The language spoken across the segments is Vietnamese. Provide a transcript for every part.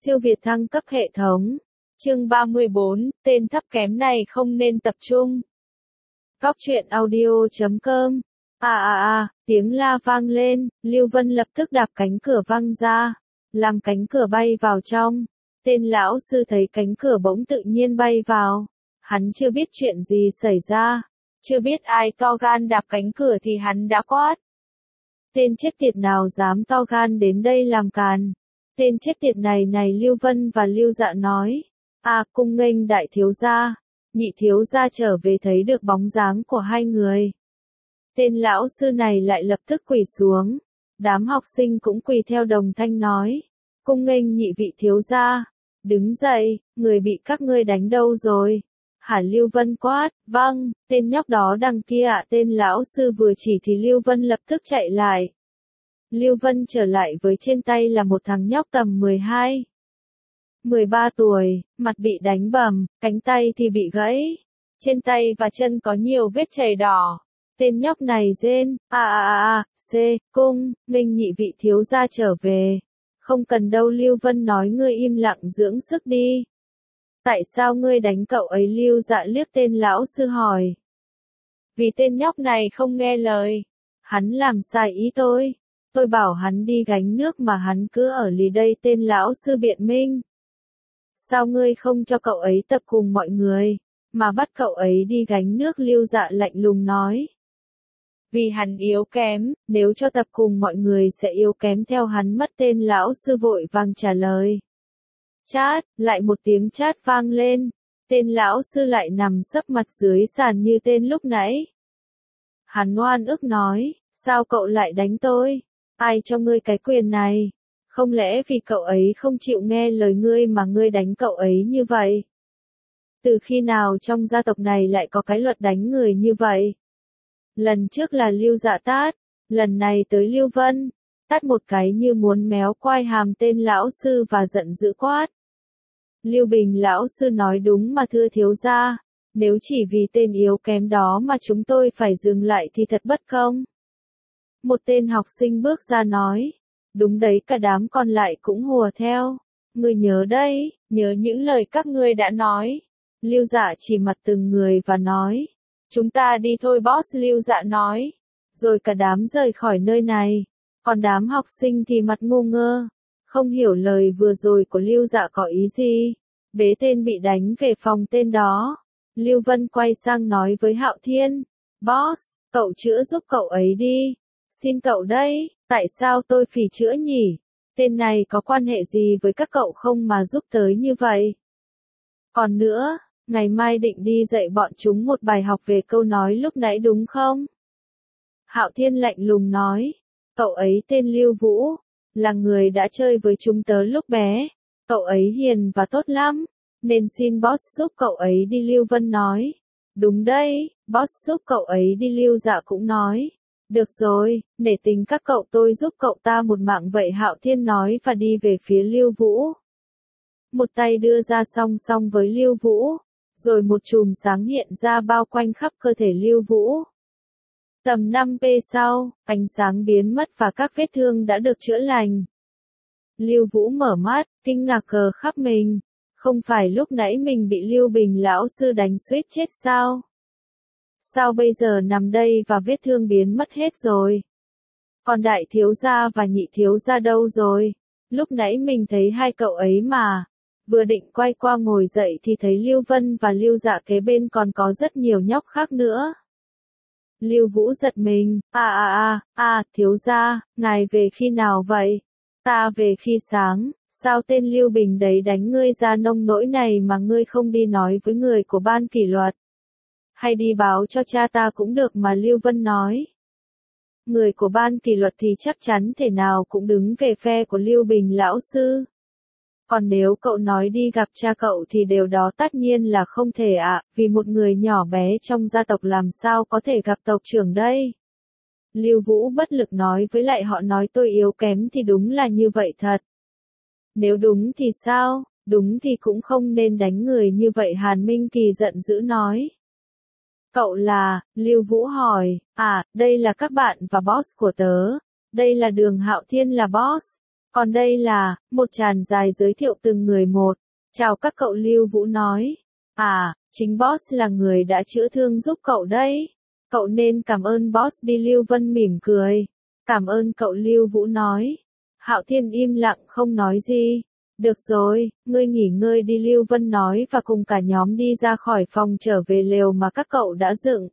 Siêu việt thăng cấp hệ thống. Chương 34, tên thấp kém này không nên tập trung. Góc truyện audio.com. Tiếng la vang lên, Lưu Vân lập tức đạp cánh cửa văng ra, làm cánh cửa bay vào trong. Tên lão sư thấy cánh cửa bỗng tự nhiên bay vào. Hắn chưa biết chuyện gì xảy ra, chưa biết ai to gan đạp cánh cửa thì hắn đã quát. Tên chết tiệt nào dám to gan đến đây làm càn. Tên chết tiệt này Lưu Vân và Lưu Dạ nói. Cung nghênh đại thiếu gia. Nhị thiếu gia trở về thấy được bóng dáng của hai người. Tên lão sư này lại lập tức quỳ xuống. Đám học sinh cũng quỳ theo đồng thanh nói. Cung nghênh nhị vị thiếu gia. Đứng dậy, người bị các ngươi đánh đâu rồi? Hả? Lưu Vân quát. Vâng, tên nhóc đó đằng kia ạ. Tên lão sư vừa chỉ thì Lưu Vân lập tức chạy lại. Lưu Vân trở lại với trên tay là một thằng nhóc tầm 13 tuổi, mặt bị đánh bầm, cánh tay thì bị gãy. Trên tay và chân có nhiều vết chảy đỏ. Tên nhóc này rên, cung nghênh nhị vị thiếu gia trở về. Không cần đâu. Lưu Vân nói ngươi im lặng dưỡng sức đi. Tại sao ngươi đánh cậu ấy? Lưu Dạ liếc tên lão sư hỏi. Vì tên nhóc này không nghe lời. Hắn làm sai ý tôi. Tôi bảo hắn đi gánh nước mà hắn cứ ở lì đây. Tên lão sư biện minh. Sao ngươi không cho cậu ấy tập cùng mọi người, mà bắt cậu ấy đi gánh nước? Lưu Dạ lạnh lùng nói. Vì hắn yếu kém, nếu cho tập cùng mọi người sẽ yếu kém theo hắn mất. Tên lão sư vội vàng trả lời. Chát, lại một tiếng chát vang lên. Tên lão sư lại nằm sấp mặt dưới sàn như tên lúc nãy. Hắn oan ức nói, sao cậu lại đánh tôi? Ai cho ngươi cái quyền này? Không lẽ vì cậu ấy không chịu nghe lời ngươi mà ngươi đánh cậu ấy như vậy? Từ khi nào trong gia tộc này lại có cái luật đánh người như vậy? Lần trước là Lưu Dạ tát, lần này tới Lưu Vân, tát một cái như muốn méo quai hàm tên lão sư và giận dữ quát. Lưu Bình lão sư nói đúng mà thưa thiếu gia, nếu chỉ vì tên yếu kém đó mà chúng tôi phải dừng lại thì thật bất công. Một tên học sinh bước ra nói. Đúng đấy. Cả đám còn lại cũng hùa theo. Ngươi nhớ đấy, nhớ những lời các ngươi đã nói. Lưu Dạ chỉ mặt từng người và nói. Chúng ta đi thôi boss. Lưu Dạ nói. Rồi cả đám rời khỏi nơi này. Còn đám học sinh thì mặt ngu ngơ. Không hiểu lời vừa rồi của Lưu Dạ có ý gì. Bế tên bị đánh về phòng tên đó. Lưu Vân quay sang nói với Hạo Thiên. Boss, cậu chữa giúp cậu ấy đi. Xin cậu đây, tại sao tôi phì chữa nhỉ? Tên này có quan hệ gì với các cậu không mà giúp tới như vậy? Còn nữa, ngày mai định đi dạy bọn chúng một bài học về câu nói lúc nãy đúng không? Hạo Thiên lạnh lùng nói, cậu ấy tên Lưu Vũ, là người đã chơi với chúng tớ lúc bé. Cậu ấy hiền và tốt lắm, nên xin boss giúp cậu ấy đi. Lưu Vân nói, đúng đây, boss giúp cậu ấy đi. Lưu Dạ cũng nói. Được rồi, nể tình các cậu tôi giúp cậu ta một mạng vậy. Hạo Thiên nói và đi về phía Lưu Vũ. Một tay đưa ra song song với Lưu Vũ, rồi một chùm sáng hiện ra bao quanh khắp cơ thể Lưu Vũ. Tầm 5p sau, ánh sáng biến mất và các vết thương đã được chữa lành. Lưu Vũ mở mắt, kinh ngạc cờ khắp mình. Không phải lúc nãy mình bị Lưu Bình lão sư đánh suýt chết sao? Sao bây giờ nằm đây và vết thương biến mất hết rồi? Còn đại thiếu gia và nhị thiếu gia đâu rồi? Lúc nãy mình thấy hai cậu ấy mà. Vừa định quay qua ngồi dậy thì thấy Lưu Vân và Lưu Dạ kế bên còn có rất nhiều nhóc khác nữa. Lưu Vũ giật mình. Thiếu gia, ngài về khi nào vậy? Ta về khi sáng. Sao tên Lưu Bình đấy đánh ngươi ra nông nỗi này mà ngươi không đi nói với người của ban kỷ luật? Hay đi báo cho cha ta cũng được mà. Lưu Vân nói. Người của ban kỷ luật thì chắc chắn thể nào cũng đứng về phe của Lưu Bình lão sư. Còn nếu cậu nói đi gặp cha cậu thì điều đó tất nhiên là không thể ạ, vì một người nhỏ bé trong gia tộc làm sao có thể gặp tộc trưởng đây. Lưu Vũ bất lực nói với lại họ nói tôi yếu kém thì đúng là như vậy thật. Nếu đúng thì sao, đúng thì cũng không nên đánh người như vậy. Hàn Minh Kỳ giận dữ nói. Cậu là, Lưu Vũ hỏi, đây là các bạn và boss của tớ, đây là Đường Hạo Thiên là boss, Còn đây là, một tràng dài giới thiệu từng người một. Chào các cậu, Lưu Vũ nói. À, chính boss là người đã chữa thương giúp cậu đấy. Cậu nên cảm ơn boss đi, Lưu Vân mỉm cười. Cảm ơn cậu, Lưu Vũ nói. Hạo Thiên im lặng không nói gì. Được rồi, ngươi nghỉ ngơi đi, Lưu Vân nói và cùng cả nhóm đi ra khỏi phòng trở về lều mà các cậu đã dựng.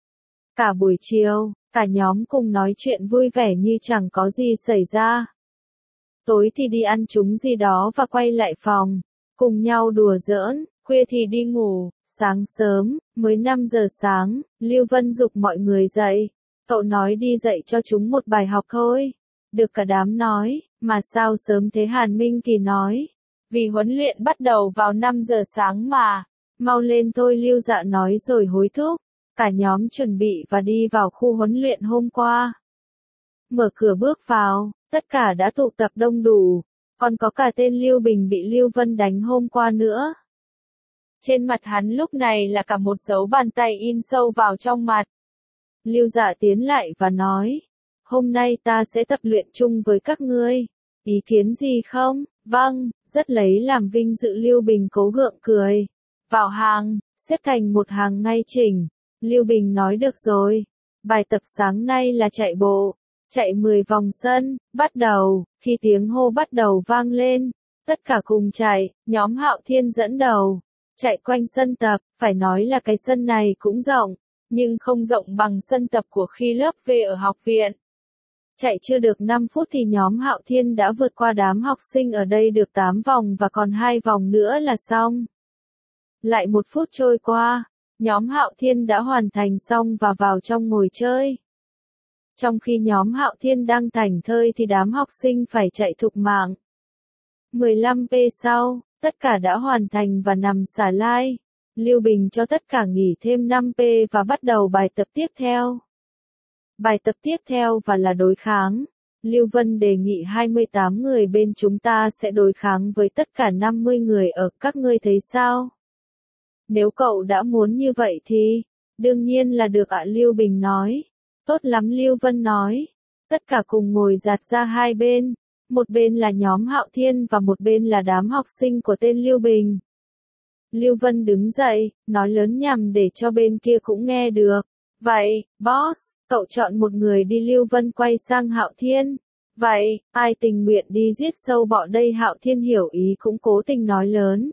Cả buổi chiều, cả nhóm cùng nói chuyện vui vẻ như chẳng có gì xảy ra. Tối thì đi ăn trúng gì đó và quay lại phòng, cùng nhau đùa giỡn, khuya thì đi ngủ. Sáng sớm, mới 5 giờ sáng, Lưu Vân giục mọi người dậy. Cậu nói đi dạy cho chúng một bài học thôi. Được cả đám nói, mà sao sớm thế, Hàn Minh Kỳ nói. Vì huấn luyện bắt đầu vào 5 giờ sáng mà. Mau lên thôi, Lưu Dạ nói rồi hối thúc. Cả nhóm chuẩn bị và đi vào khu huấn luyện hôm qua. Mở cửa bước vào, tất cả đã tụ tập đông đủ. Còn có cả tên Lưu Bình bị Lưu Vân đánh hôm qua nữa. Trên mặt hắn lúc này là cả một dấu bàn tay in sâu vào trong mặt. Lưu Dạ tiến lại và nói, hôm nay ta sẽ tập luyện chung với các ngươi. Ý kiến gì không? Vâng, rất lấy làm vinh dự, Lưu Bình cố gượng cười. Vào hàng, xếp thành một hàng ngay chỉnh. Lưu Bình nói được rồi. Bài tập sáng nay là chạy bộ. Chạy 10 vòng sân, bắt đầu. Khi tiếng hô bắt đầu vang lên, tất cả cùng chạy, nhóm Hạo Thiên dẫn đầu. Chạy quanh sân tập, phải nói là cái sân này cũng rộng, nhưng không rộng bằng sân tập của khi lớp V ở học viện. Chạy chưa được 5 phút thì nhóm Hạo Thiên đã vượt qua đám học sinh ở đây được 8 vòng và còn 2 vòng nữa là xong. Lại 1 phút trôi qua, nhóm Hạo Thiên đã hoàn thành xong và vào trong ngồi chơi. Trong khi nhóm Hạo Thiên đang thảnh thơi thì đám học sinh phải chạy thục mạng. 15p sau, tất cả đã hoàn thành và nằm xả lai. Lưu Bình cho tất cả nghỉ thêm 5p và bắt đầu bài tập tiếp theo. Bài tập tiếp theo và là đối kháng. Lưu Vân đề nghị 28 người bên chúng ta sẽ đối kháng với tất cả 50 người ở, các ngươi thấy sao? Nếu cậu đã muốn như vậy thì, đương nhiên là được ạ, Lưu Bình nói. Tốt lắm, Lưu Vân nói. Tất cả cùng ngồi dạt ra hai bên. Một bên là nhóm Hạo Thiên và một bên là đám học sinh của tên Lưu Bình. Lưu Vân đứng dậy, nói lớn nhằm để cho bên kia cũng nghe được. Vậy, boss, cậu chọn một người đi, Lưu Vân quay sang Hạo Thiên. Vậy, ai tình nguyện đi giết sâu bọ đây? Hạo Thiên hiểu ý cũng cố tình nói lớn.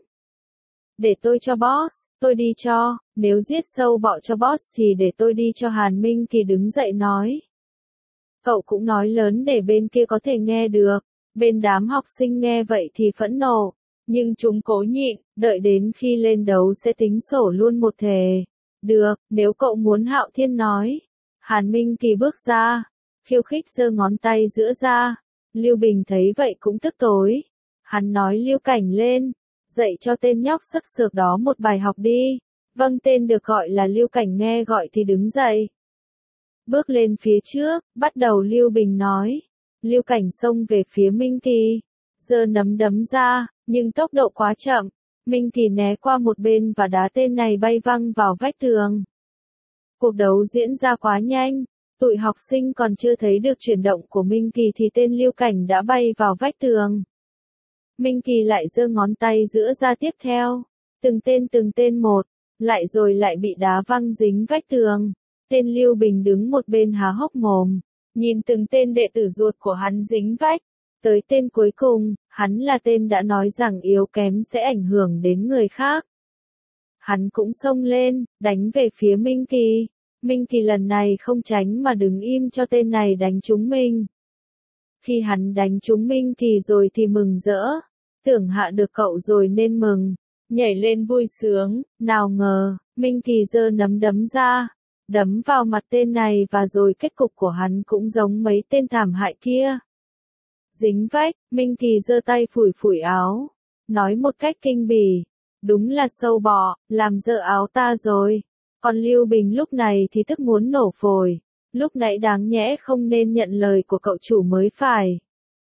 Để tôi cho boss, tôi đi cho, nếu giết sâu bọ cho boss thì để tôi đi cho, Hàn Minh Kỳ đứng dậy nói. Cậu cũng nói lớn để bên kia có thể nghe được. Bên đám học sinh nghe vậy thì phẫn nộ, nhưng chúng cố nhịn, đợi đến khi lên đấu sẽ tính sổ luôn một thề. Được, nếu cậu muốn, Hạo Thiên nói. Hàn Minh Kỳ bước ra, khiêu khích giơ ngón tay giữa ra. Lưu Bình thấy vậy cũng tức tối. Hắn nói, Lưu Cảnh lên, dạy cho tên nhóc sắc sược đó một bài học đi. Vâng, tên được gọi là Lưu Cảnh nghe gọi thì đứng dậy. Bước lên phía trước, bắt đầu, Lưu Bình nói. Lưu Cảnh xông về phía Minh Kỳ, giơ nắm đấm ra, nhưng tốc độ quá chậm. Minh Kỳ né qua một bên và đá tên này bay văng vào vách tường. Cuộc đấu diễn ra quá nhanh, tụi học sinh còn chưa thấy được chuyển động của Minh Kỳ thì tên Lưu Cảnh đã bay vào vách tường. Minh Kỳ lại giơ ngón tay giữa ra tiếp theo, từng tên một, lại rồi lại bị đá văng dính vách tường. Tên Lưu Bình đứng một bên há hốc mồm, nhìn từng tên đệ tử ruột của hắn dính vách. Tới tên cuối cùng, hắn là tên đã nói rằng yếu kém sẽ ảnh hưởng đến người khác. Hắn cũng xông lên, đánh về phía Minh Kỳ. Minh Kỳ lần này không tránh mà đứng im cho tên này đánh trúng mình. Khi hắn đánh trúng Minh Kỳ rồi thì mừng rỡ, tưởng hạ được cậu rồi nên mừng, nhảy lên vui sướng, nào ngờ, Minh Kỳ giơ nắm đấm ra, đấm vào mặt tên này và rồi kết cục của hắn cũng giống mấy tên thảm hại kia. Dính vách, Minh Kỳ giơ tay phủi phủi áo, nói một cách kinh bỉ, đúng là sâu bọ, làm dơ áo ta rồi. Còn Lưu Bình lúc này thì tức muốn nổ phổi, lúc nãy đáng nhẽ không nên nhận lời của cậu chủ mới phải.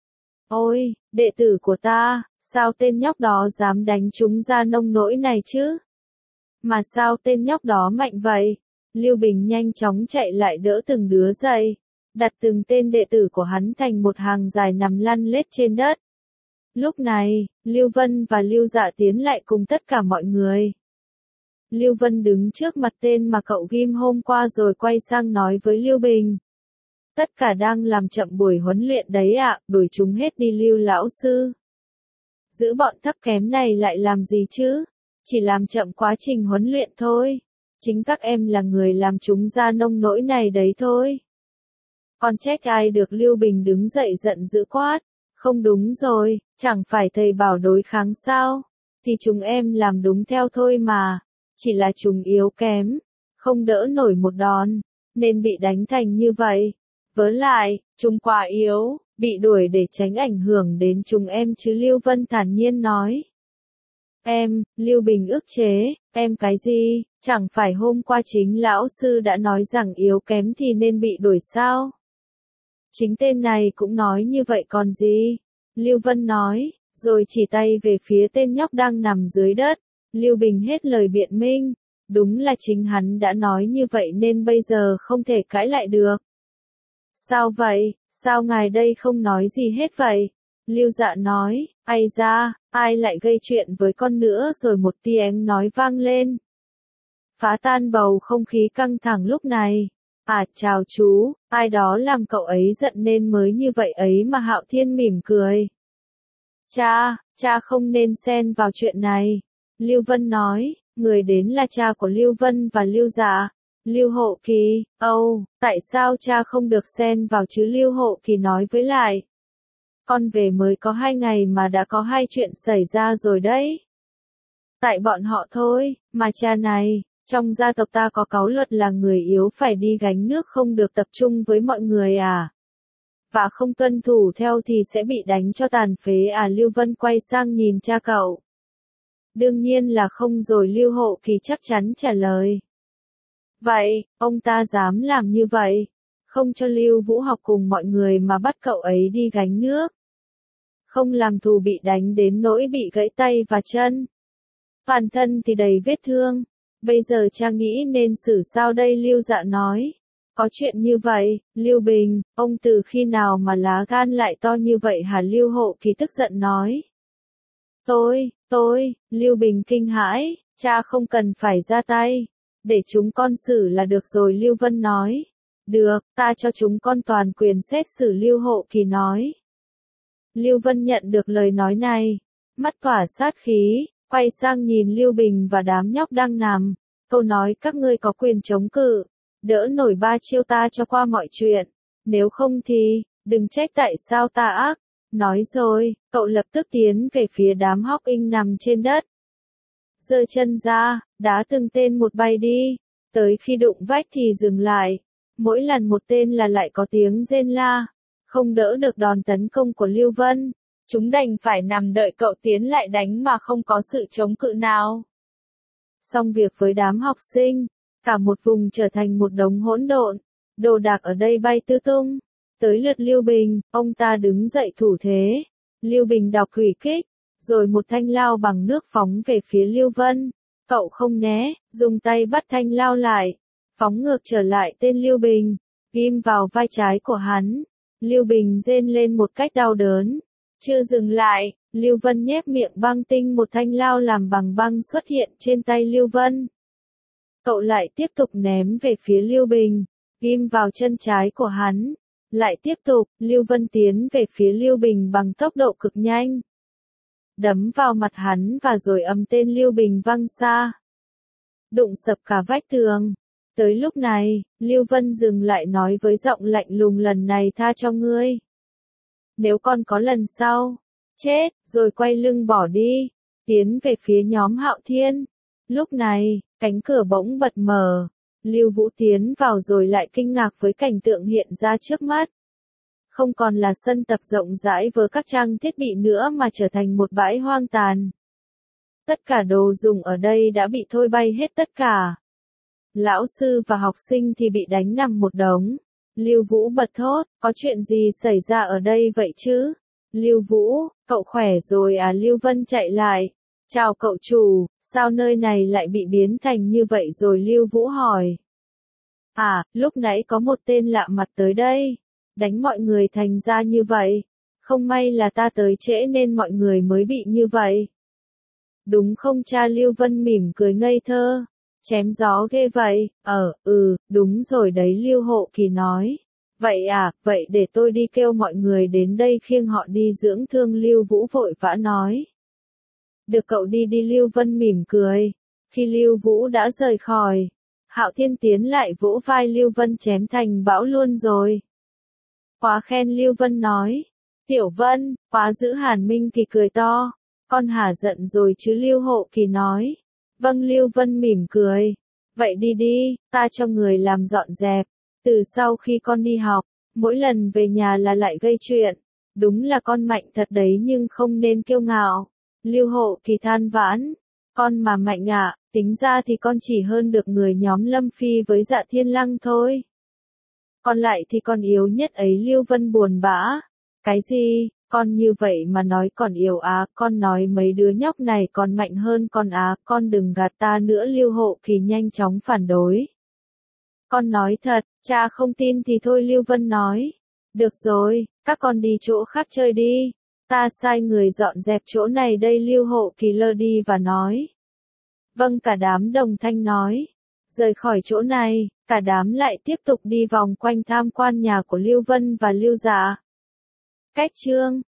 Ôi, đệ tử của ta, sao tên nhóc đó dám đánh chúng ra nông nỗi này chứ? Mà sao tên nhóc đó mạnh vậy? Lưu Bình nhanh chóng chạy lại đỡ từng đứa dậy. đặt từng tên đệ tử của hắn thành một hàng dài nằm lăn lết trên đất. Lúc này, Lưu Vân và Lưu Dạ tiến lại cùng tất cả mọi người. Lưu Vân đứng trước mặt tên mà cậu ghim hôm qua rồi quay sang nói với Lưu Bình. Tất cả đang làm chậm buổi huấn luyện đấy ạ, đuổi chúng hết đi Lưu lão sư. Giữ bọn thấp kém này lại làm gì chứ? Chỉ làm chậm quá trình huấn luyện thôi. Chính các em là người làm chúng ra nông nỗi này đấy thôi. Còn trách ai được, Lưu Bình đứng dậy giận dữ quát. Không đúng rồi, chẳng phải thầy bảo đối kháng sao? Thì chúng em làm đúng theo thôi mà. Chỉ là chúng yếu kém, không đỡ nổi một đòn, nên bị đánh thành như vậy. Với lại, chúng quá yếu, bị đuổi để tránh ảnh hưởng đến chúng em chứ, Lưu Vân thản nhiên nói. Em, Lưu Bình ức chế, em cái gì, chẳng phải hôm qua chính lão sư đã nói rằng yếu kém thì nên bị đuổi sao? Chính tên này cũng nói như vậy còn gì? Lưu Vân nói, rồi chỉ tay về phía tên nhóc đang nằm dưới đất. Lưu Bình hết lời biện minh, đúng là chính hắn đã nói như vậy nên bây giờ không thể cãi lại được. Sao vậy, sao ngài đây không nói gì hết vậy? Lưu Dạ nói, ai ra, ai lại gây chuyện với con nữa, rồi một tiếng nói vang lên. Phá tan bầu không khí căng thẳng lúc này. À chào chú, ai đó làm cậu ấy giận nên mới như vậy ấy mà. Hạo Thiên mỉm cười. Cha không nên xen vào chuyện này. Lưu Vân nói, người đến là cha của Lưu Vân và Lưu Dạ, Lưu Hộ Kỳ. Tại sao cha không được xen vào chứ? Lưu Hộ Kỳ nói với lại. Con về mới có 2 ngày mà đã có 2 chuyện xảy ra rồi đấy. Tại bọn họ thôi, mà cha này, trong gia tộc ta có cáu luật là người yếu phải đi gánh nước, không được tập trung với mọi người à? Và không tuân thủ theo thì sẽ bị đánh cho tàn phế à? Lưu Vân quay sang nhìn cha cậu. Đương nhiên là không rồi, Lưu Hộ Kỳ chắc chắn trả lời. Vậy, ông ta dám làm như vậy, không cho Lưu Vũ học cùng mọi người mà bắt cậu ấy đi gánh nước. Không làm thù bị đánh đến nỗi bị gãy tay và chân. Toàn thân thì đầy vết thương. Bây giờ cha nghĩ nên xử sao đây? Lưu Dạ nói. Có chuyện như vậy, Lưu Bình, ông từ khi nào mà lá gan lại to như vậy hả? Lưu Hộ Kỳ tức giận nói. Tôi, Lưu Bình kinh hãi, cha không cần phải ra tay, để chúng con xử là được rồi. Lưu Vân nói. Được, ta cho chúng con toàn quyền xét xử. Lưu Hộ Kỳ nói. Lưu Vân nhận được lời nói này, mắt tỏa sát khí, quay sang nhìn Lưu Bình và đám nhóc đang nằm. Câu nói các ngươi có quyền chống cự, đỡ nổi 3 chiêu ta cho qua mọi chuyện, nếu không thì, đừng trách tại sao ta ác. Nói rồi, cậu lập tức tiến về phía đám Hóc Inh nằm trên đất. Giơ chân ra, đá từng tên một bay đi, tới khi đụng vách thì dừng lại. Mỗi lần một tên là lại có tiếng rên la, không đỡ được đòn tấn công của Lưu Vân. Chúng đành phải nằm đợi cậu tiến lại đánh mà không có sự chống cự nào. Xong việc với đám học sinh, cả một vùng trở thành một đống hỗn độn, đồ đạc ở đây bay tứ tung. Tới lượt Lưu Bình, ông ta đứng dậy thủ thế. Lưu Bình đọc thủy kích, rồi một thanh lao bằng nước phóng về phía Lưu Vân. Cậu không né, dùng tay bắt thanh lao lại, phóng ngược trở lại tên Lưu Bình, ghim vào vai trái của hắn. Lưu Bình rên lên một cách đau đớn. Chưa dừng lại, Lưu Vân nhếch miệng băng tinh, một thanh lao làm bằng băng xuất hiện trên tay Lưu Vân. Cậu lại tiếp tục ném về phía Lưu Bình, ghim vào chân trái của hắn. Lại tiếp tục, Lưu Vân tiến về phía Lưu Bình bằng tốc độ cực nhanh. Đấm vào mặt hắn và rồi ầm tên Lưu Bình văng xa. Đụng sập cả vách tường. Tới lúc này, Lưu Vân dừng lại nói với giọng lạnh lùng, lần này tha cho ngươi. Nếu còn có lần sau, chết, rồi quay lưng bỏ đi, tiến về phía nhóm Hạo Thiên. Lúc này, cánh cửa bỗng bật mở, Lưu Vũ tiến vào rồi lại kinh ngạc với cảnh tượng hiện ra trước mắt. Không còn là sân tập rộng rãi với các trang thiết bị nữa mà trở thành một bãi hoang tàn. Tất cả đồ dùng ở đây đã bị thôi bay hết tất cả. Lão sư và học sinh thì bị đánh nằm một đống. Lưu Vũ bật thốt, có chuyện gì xảy ra ở đây vậy chứ? Lưu Vũ, cậu khỏe rồi à? Lưu Vân chạy lại. Chào cậu chủ, sao nơi này lại bị biến thành như vậy rồi? Lưu Vũ hỏi. À, lúc nãy có một tên lạ mặt tới đây. đánh mọi người thành ra như vậy. Không may là ta tới trễ nên mọi người mới bị như vậy. Đúng không cha? Lưu Vân mỉm cười ngây thơ. Chém gió ghê vậy, đúng rồi đấy, Lưu Hộ Kỳ nói. Vậy à, vậy để tôi đi kêu mọi người đến đây khiêng họ đi dưỡng thương. Lưu Vũ vội vã nói. Được, cậu đi đi. Lưu Vân mỉm cười. Khi Lưu Vũ đã rời khỏi, Hạo Thiên tiến lại vỗ vai Lưu Vân, chém thành bão luôn rồi. Quá khen, Lưu Vân nói. Tiểu Vân, quá dữ. Hàn Minh Kỳ cười to. Con hả giận rồi chứ? Lưu Hộ Kỳ nói. Vâng. Lưu Vân mỉm cười. Vậy đi đi, ta cho người làm dọn dẹp. Từ sau khi con đi học, mỗi lần về nhà là lại gây chuyện. Đúng là con mạnh thật đấy, nhưng không nên kiêu ngạo. Lưu Hộ Kỳ than vãn. Con mà mạnh ạ, tính ra thì con chỉ hơn được người nhóm Lâm Phi với Dạ Thiên Lăng thôi. Còn lại thì con yếu nhất ấy. Lưu Vân buồn bã. Cái gì? Con như vậy mà nói còn yếu á? Con nói mấy đứa nhóc này còn mạnh hơn con á? Con đừng gạt ta nữa. Lưu Hộ Kỳ nhanh chóng phản đối. Con nói thật, cha không tin thì thôi. Lưu Vân nói. Được rồi, các con đi chỗ khác chơi đi. Ta sai người dọn dẹp chỗ này đây. Lưu Hộ Kỳ lơ đi và nói. Vâng. Cả đám đồng thanh nói. Rời khỏi chỗ này, cả đám lại tiếp tục đi vòng quanh tham quan nhà của Lưu Vân và Lưu Dạ. Cách chương